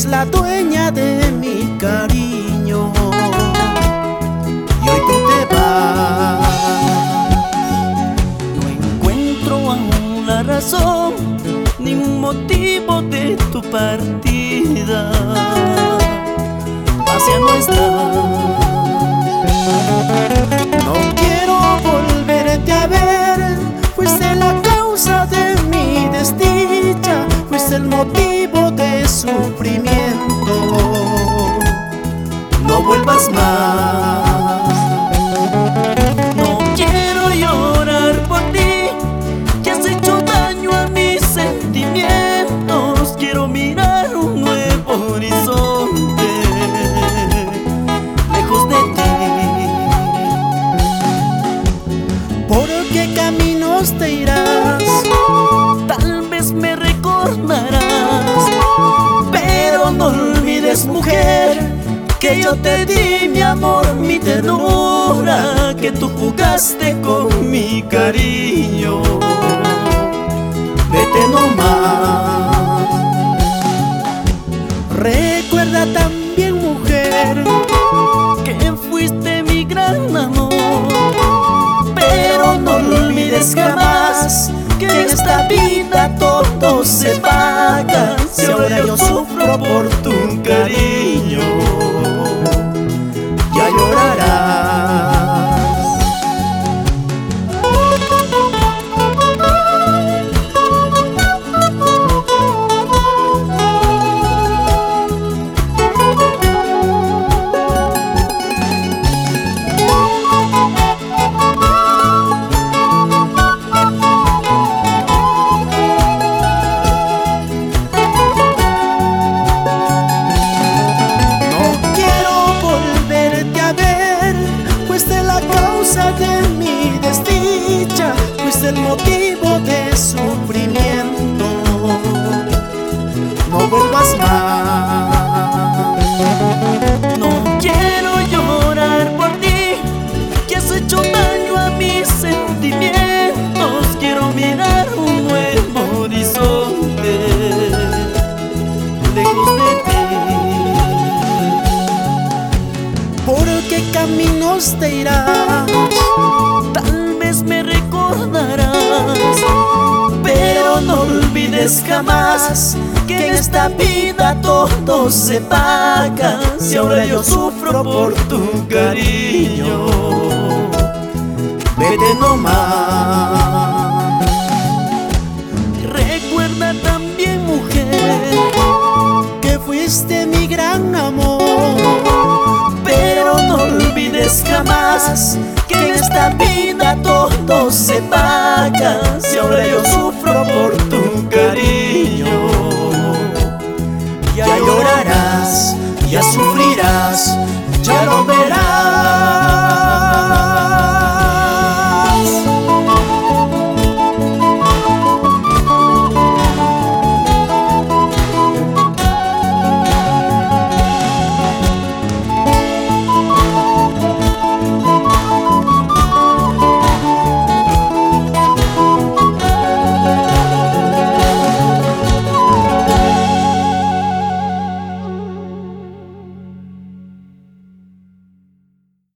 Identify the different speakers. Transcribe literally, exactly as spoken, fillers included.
Speaker 1: la dueña de mi cariño y hoy tú te vas.
Speaker 2: No encuentro aún la razón ni un motivo de tu partida. Hacia no estás.
Speaker 1: No quiero volverte a ver, fuiste la causa de mi desdicha, fuiste el motivo de sufrimiento. No vuelvas más.
Speaker 2: No quiero llorar por ti, que has hecho daño a mis sentimientos. Quiero mirar un nuevo horizonte, lejos de ti.
Speaker 1: ¿Por qué caminos te irás?
Speaker 2: Tal vez me recordarás,
Speaker 1: Pero no olvides, mujer, que yo te di mi amor, mi ternura,
Speaker 2: que tú jugaste con mi cariño.
Speaker 1: vete nomás. Recuerda también, mujer,
Speaker 2: Que fuiste mi gran amor.
Speaker 1: pero no olvides jamás que en esta vida todo se paga. Si ahora yo sufro por tu cariño, ya llorarás. De mi desdicha, fuiste el motivo de sufrimiento. No vuelvas más.
Speaker 2: No quiero llorar por ti, que has hecho daño a mis sentimientos. Quiero mirar un nuevo horizonte, lejos de ti.
Speaker 1: ¿Por qué caminos te irás?
Speaker 2: Tal vez me recordarás,
Speaker 1: Pero no olvides jamás que en esta vida todo se paga. Si ahora yo sufro por tu cariño, vete nomás.
Speaker 2: recuerda también, mujer,
Speaker 1: Que fuiste mi gran amor, pero no olvides jamás que en esta vida todo se paga. Si ahora yo sufro por tu cariño, ya llorarás, ya sufrirás, ya lo verás.